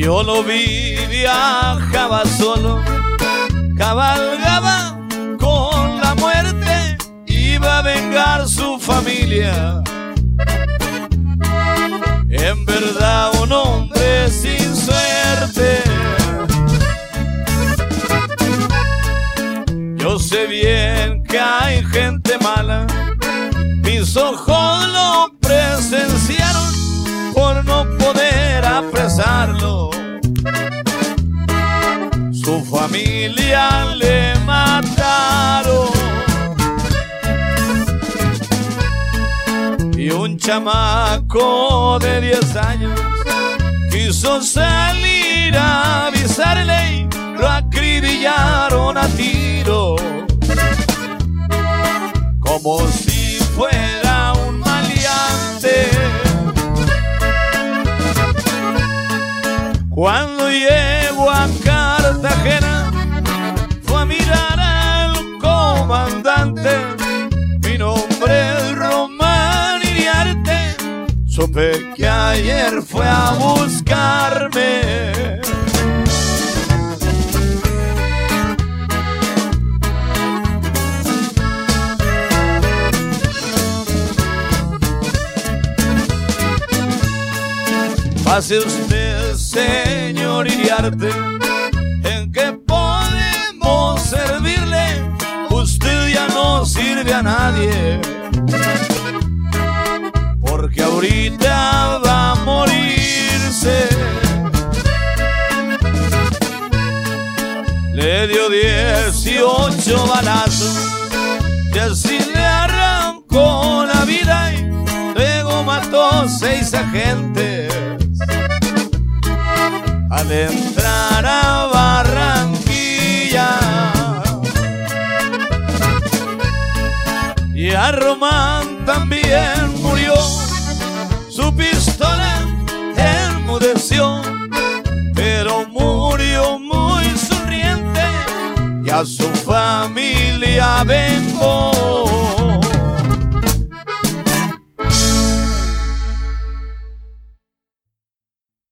Yo lo vi, viajaba solo, cabalgaba con la muerte, iba a vengar su familia. En verdad un hombre sin suerte. Yo sé bien que hay gente mala, mis ojos lo presenciaron por no poder apresarlo. Su familia le mataron. Y un chamaco de 10 años quiso salir a avisarle y lo acribillaron a tiro, como si fuera un maleante. Cuando llego a Cartagena fue a mirar al comandante. Mi nombre es Román Iriarte. Supe que ayer fue a buscarme. Pase usted, señor Iriarte, ¿en qué podemos servirle? Usted ya no sirve a nadie, porque ahorita va a morirse. Le dio 18 balazos y así le arrancó la vida y luego mató 6 agentes. Al entrar a Barranquilla, y a Román también murió, su pistola enmudeció, pero murió muy sonriente y a su familia vengó.